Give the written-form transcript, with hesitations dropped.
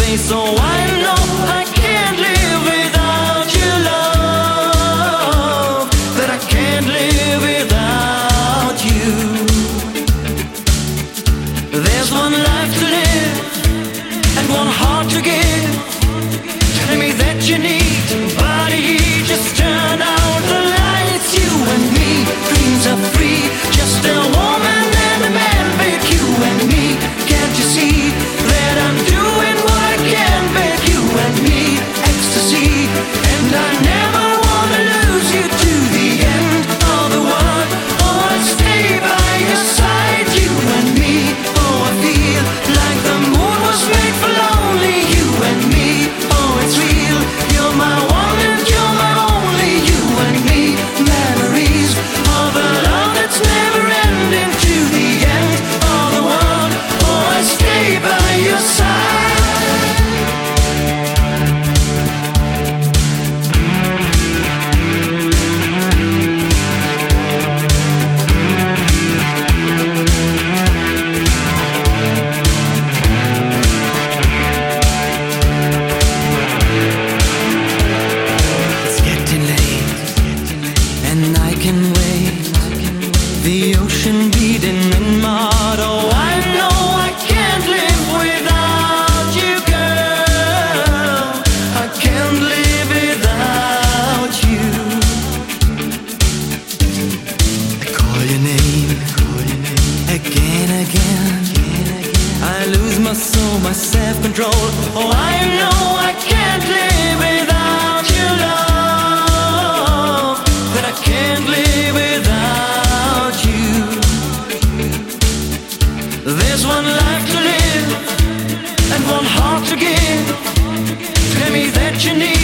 face, so I know I can't live without your love, that I can't live without you. There's one life to live and one heart to give. Tell me that you need somebody, just turn out the lights. You and me, dreams are free, just a woman and a man, babe. You and me, can't you see that I'm doing what I can, babe? You and me, ecstasy, and I never wanna lose you to the end of the world. Oh, I'll stay by your side. You and me, oh, I feel like the moon was made for lonely. You and me, oh, it's real. You're my one and you're my only. You and me, memories of a love that's never ending to the end of the world. Oh, I stay by your side. It's getting late, and I can wait. The ocean beating in my heart. Oh, I know I can't live without you, girl. I can't live without you. I call your name again, again. I lose my soul, my self-control. Oh, I know I can't live without your love, that I can't live without you. There's one life to live and one heart to give. Tell me that you need